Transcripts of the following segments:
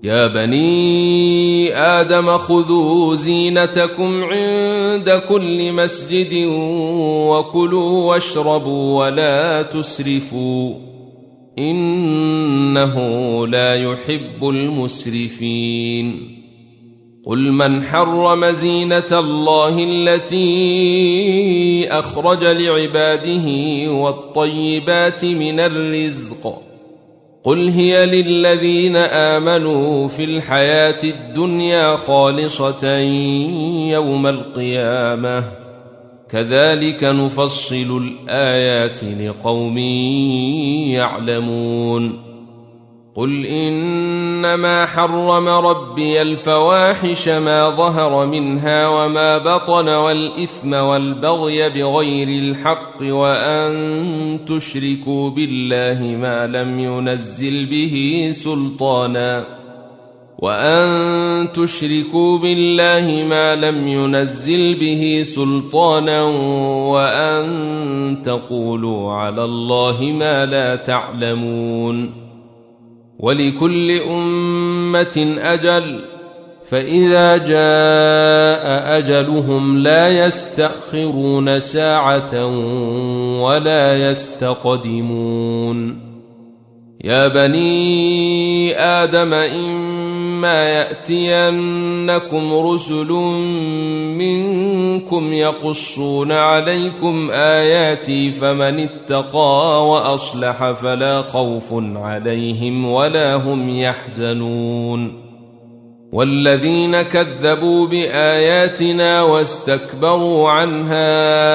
يا بني آدم خذوا زينتكم عند كل مسجد وكلوا واشربوا ولا تسرفوا إنه لا يحب المسرفين قل من حرم زينة الله التي أخرج لعباده والطيبات من الرزق قل هي للذين آمنوا في الحياة الدنيا خالصة يوم القيامة كذلك نفصل الآيات لقوم يعلمون قل إنما حرم ربي الفواحش ما ظهر منها وما بطن والإثم والبغي بغير الحق وأن تشركوا بالله ما لم ينزل به سلطانا وأن تقولوا على الله ما لا تعلمون ولكل أمة أجل فإذا جاء أجلهم لا يستأخرون ساعة ولا يستقدمون يا بني آدم إما يأتينكم رسل منكم يقصون عليكم آياتي فمن اتقى وأصلح فلا خوف عليهم ولا هم يحزنون والذين كذبوا بآياتنا واستكبروا عنها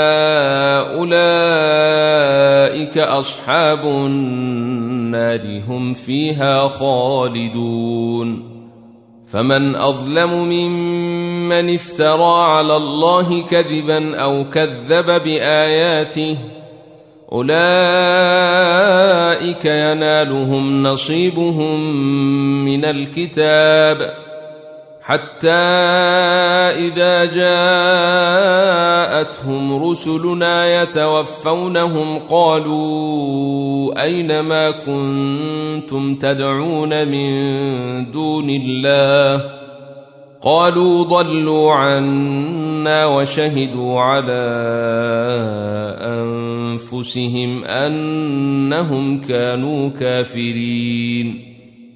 أولئك أصحاب النار هم فيها خالدون فمن أظلم ممن افترى على الله كذبا أو كذب بآياته أولئك ينالهم نصيبهم من الكتاب حتى إذا جاءتهم رسلنا يتوفونهم قالوا أين ما كنتم تدعون من دون الله قالوا ضلوا عنا وشهدوا على أنفسهم أنهم كانوا كافرين